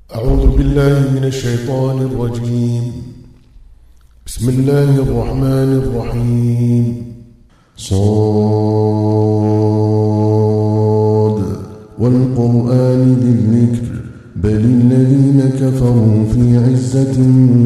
أعوذ بالله من الشيطان الرجيم. بسم الله الرحمن الرحيم. صاد والقرآن ذي الذكر بل الذين كفروا في عزة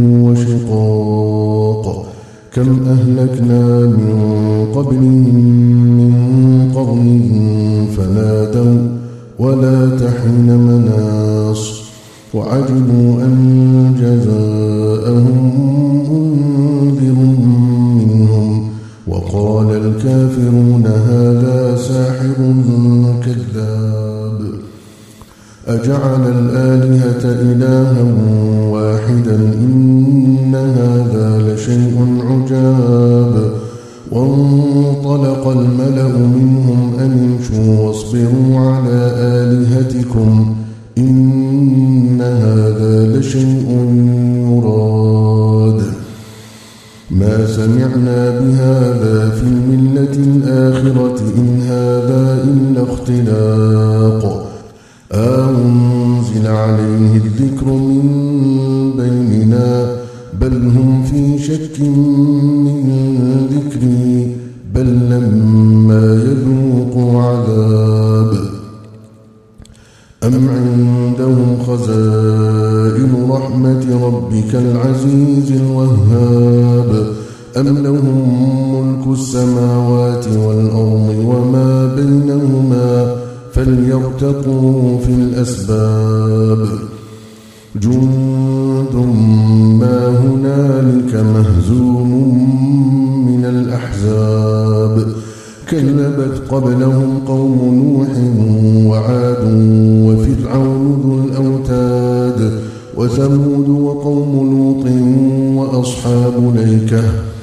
وشقاق كم أهلكنا من قبلهم من قرن فنادوا ولا تحين مناص وعجبوا أن جاءهم منذر منهم وقال الكافرون هذا ساحر كذاب أجعل الآلهة إلها واحدا إن هذا لشيء عجاب وانطلق الملأ منهم أن امشوا واصبروا على آلهتكم إن هذا لشيء يراد ما سمعنا بهذا في الملة الآخرة إن هذا إلا اختلاق أنزل عليه الذكر من بيننا بل هم في شك من ذكري بل لما يذوقوا عذاب أم عندهم خزائن رحمة ربك العزيز الوهاب أم لهم ملك السماوات والأرض وما بينهما فليرتقوا في الأسباب جند ما هنالك مهزوم من الأحزاب كذبت قبلهم قوم نوح وعاد وفرعون ذو الأوتاد وثمود وقوم لوط وأصحاب الأيكة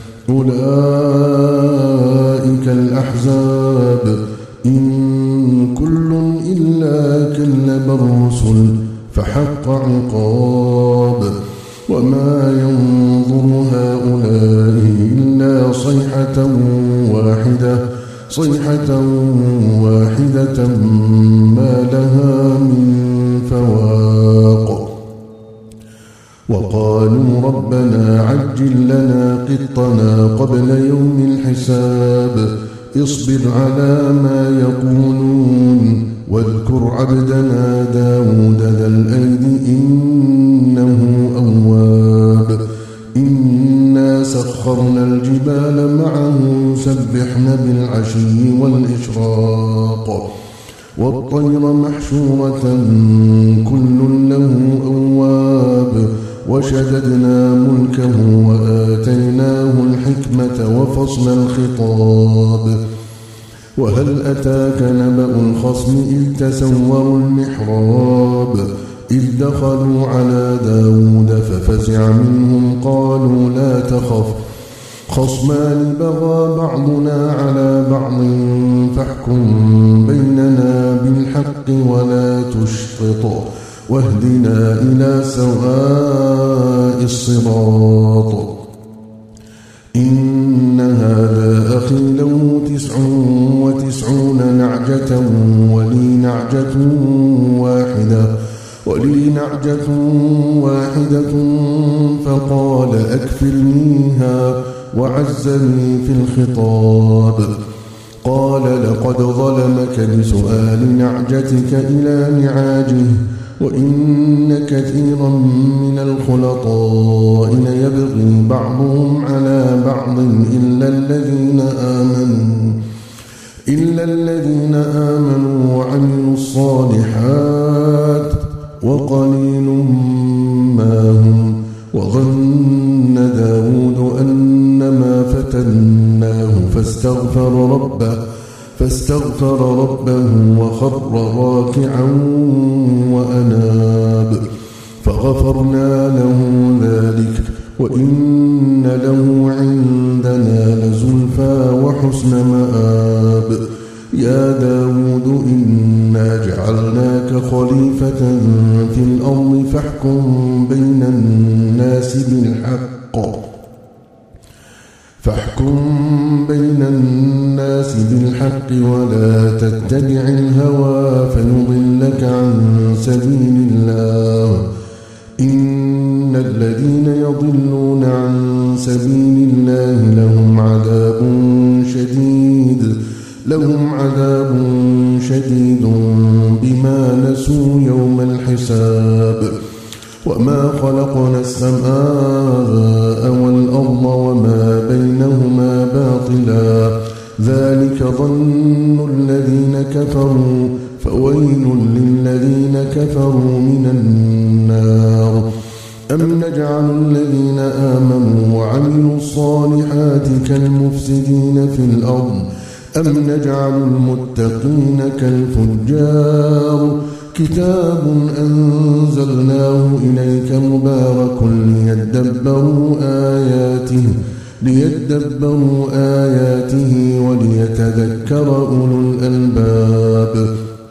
أولئك الأحزاب إن كل إلا كذب الرسل فحق عقاب وما ينظر هؤلاء إلا صيحة واحدة ما لها من فواق وقالوا ربنا عجل لنا قطنا قبل يوم الحساب اصبر على ما يقولون واذكر عبدنا داود ذا الأيد إنه أواب إنا سخرنا الجبال معه يسبحن بالعشي والإشراق والطير محشورة كل له أواب وشددنا ملكه وآتيناه الحكمة وفصل الخطاب وهل أتاك نبأ الخصم إذ تسوروا المحراب إذ دخلوا على داود ففزع منهم قالوا لا تخف خصمان بغى بعضنا على بعض فاحكم بيننا بالحق ولا تشطط واهدنا إلى سواء الصراط إن هذا أخي له 99 نعجة ولي نعجة واحدة فقال أكفلنيها وعزني في الخطاب قال لقد ظلمك بسؤال نعجتك إلى نعاجه وإن كثيرا من الخلطاء ليبغي بعضهم على بعض إلا الذين آمنوا وعملوا الصالحات وقليل ما هم وظن داود أنما فتناه فاستغفر ربه وخر راكعا وأناب فغفرنا له ذلك وإن له عندنا لزلفى وحسن مآب يا داود إنا جعلناك خليفة في الأرض فاحكم بين الناس بالحق ولا تتبع الهوى فيضلك عن سبيل الله الذين يضلون عن سبيل الله لهم عذاب شديد بما نسوا يوم الحساب. وما خلقنا السماء والأرض وما بينهما باطلا ذلك ظن الذين كفروا فويل للذين كفروا من النار. أم نجعل الذين آمنوا وعملوا الصالحات كالمفسدين في الأرض أم نجعل المتقين كالفجار. كتاب أنزلناه إليك مبارك ليدبروا آياته وليتذكر أولو الألباب.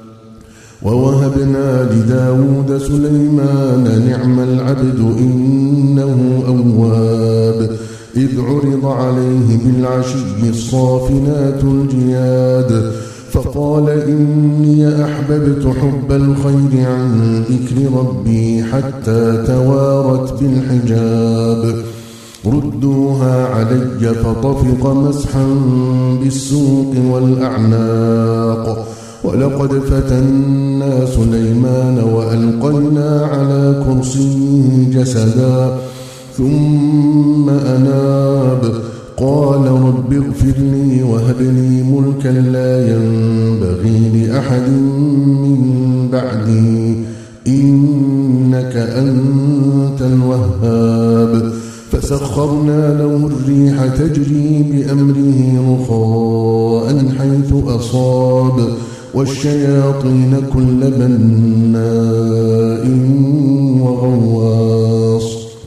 ووهبنا لداود سليمان نعم العبد إنه أواب إذ عرض عليه بالعشي الصافنات الجياد فقال إني أحببت حب الخير عن ذكر ربي حتى توارت بالحجاب. ردوها علي فطفق مسحا بالسوق والأعناق. ولقد فتنا سليمان وألقينا على كرسيه جسدا ثم أناب قال رب اغفر لي وهب لي ملكا لا ينبغي لأحد من بعدي إنك أنت الوهاب. فسخرنا له الريح تجري بأمره رخاء حيث أصاب والشياطين كل بناء وغواص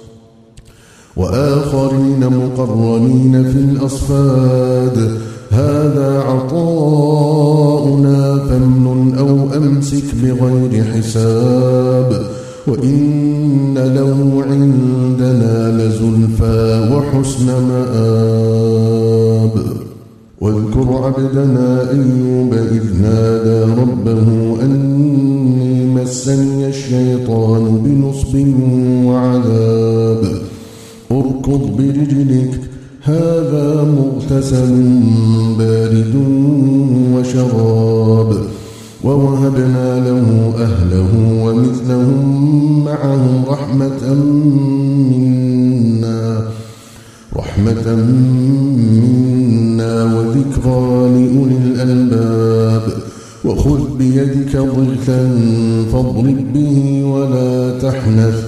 وآخرين مقرنين في الأصفاد. هذا عطاؤنا فامنن أو أمسك بغير حساب وإن له عندنا لزلفى وحسن مآب. واذكر عبدنا أيوب إذ نادى ربه أني مسني الشيطان بنصب وعذاب. اركض برجلك هذا مغتسل بارد وشراب. ووهبنا له أهله ومثلهم معهم رحمة منا وذكرى لأولي الألباب. وخذ بيدك ضغثا فاضرب به ولا تحنث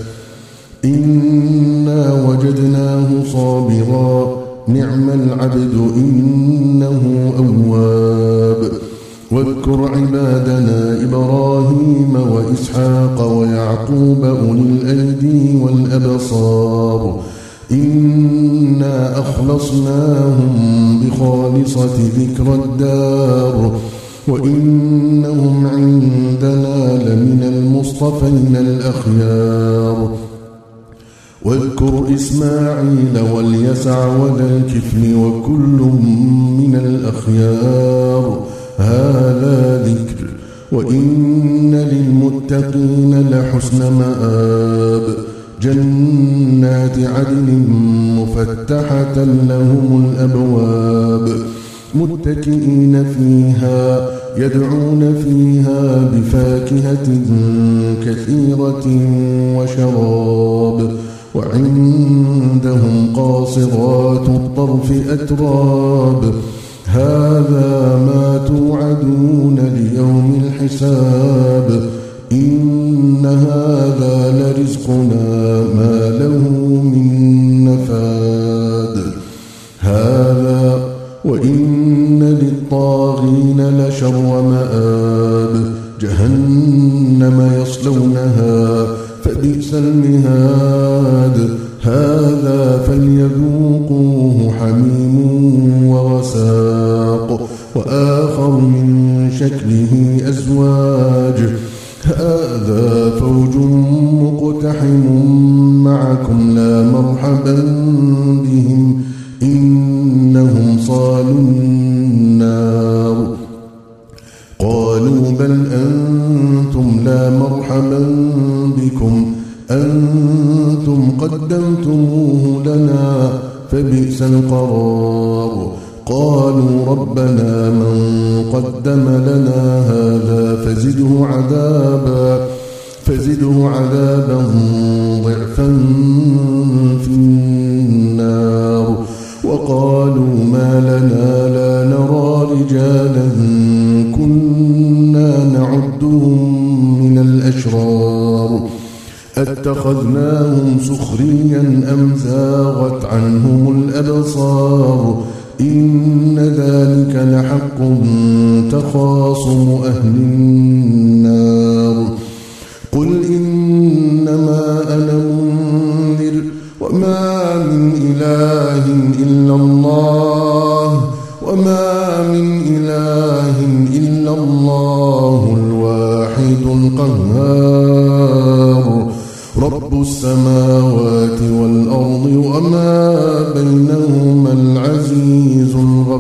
إنا وجدناه صابرا نعم العبد إنه أواب. واذكر عبادنا إبراهيم وإسحاق ويعقوب أولي الأيدي والأبصار إنا أخلصناهم بخالصة ذكر الدار وإنهم عندنا لمن المصطفين الأخيار. واذكر إسماعيل واليسع وذا الكفل وكل من الأخيار هذا ذكر وإن للمتقين لحسن مآب. جنات عدن مفتحة لهم الأبواب متكئين فيها يدعون فيها بفاكهة كثيرة وشراب. وعندهم قاصرات الطرف أتراب هذا ما توعدون ليوم الحساب إن هذا لرزقنا ما له من نفاد. هذا وإن للطاغين لشر مآب جهنم يصلونها فبئس المهاد. هذا فليذوقوه حميم وغساق وآخر من شكله أزواج. هذا فوج مقتحم معكم لا مرحبا بهم إنهم صالوا النار. قالوا بل أنتم لا مرحبا بكم أنتم قدمتموه لنا فبئس القرار. قالوا ربنا من قدم لنا هذا فزده عذابا ضعفا في النار. وقالوا ما لنا لا نرى رجالا كنا نعدهم من الأشرار أتخذناهم سخريا أم زاغت عنهم الأبصار إن ذلك لحق تخاصم أهل النار. قل إنما أنا منذر وما من إله إلا الله الواحد القهار رب السماوات والأرض وما بينهما العزيز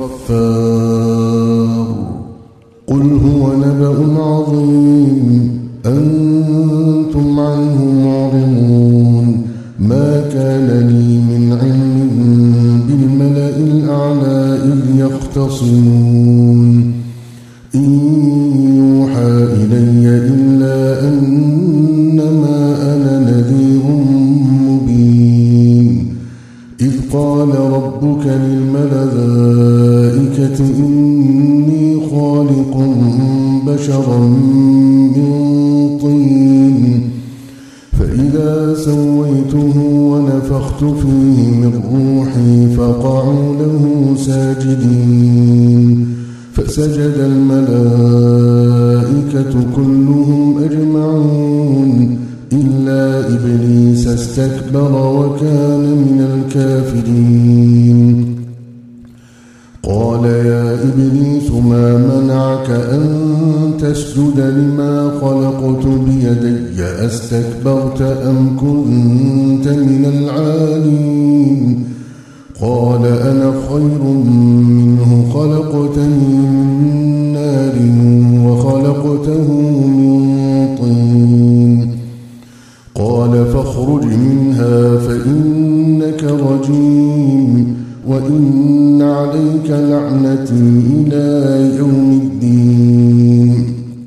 الغفار. قل هو نبأ عظيم أنتم عنه معرضون. ما كان لي من علم بالملأ الأعلى إذ يختصمون إن يوحى إلي إلا أنما أنا نذير مبين. إذ قال ربك للملائكة إني خالق بشرا من طين فإذا سويته ونفخت فيه من روحي فقعوا له ساجدين. فسجد الملائكة كلهم أجمعون إلا إبليس استكبر وكان من الكافرين. قال يا إبليس ما منعك أن تسجد لما خلقت بيدي أستكبرت أم كنت من العالين؟ قال أنا خير منه خلقتني من نار وخلقته من طين. قال فاخرج منها فإنك رجيم وإن عليك لعنتي إلى يوم الدين.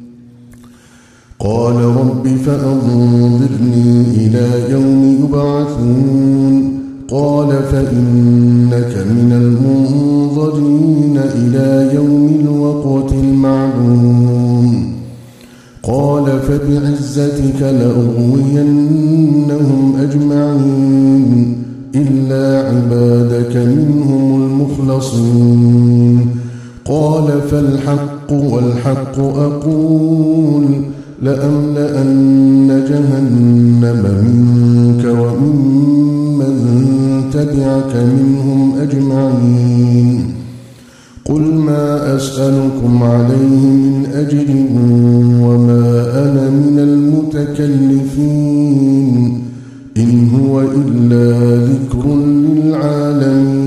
قال رب فأنظرني إلى يوم يبعثون. قال فإنك من المنظرين إلى يوم الوقت المعلوم. قال فبعزتك لأغوينهم أجمعين إلا عبادك منهم المخلصين. قال فالحق والحق أقول لأملأن جهنم منك وممن تبعك منهم أجمعين. قل ما أسألكم عليه من أجر وما أنا من المتكلفين إن هو إلا ذكر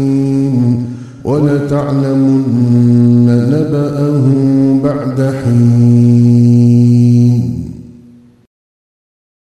للعالمين ولتعلمن نبأه بعد حين.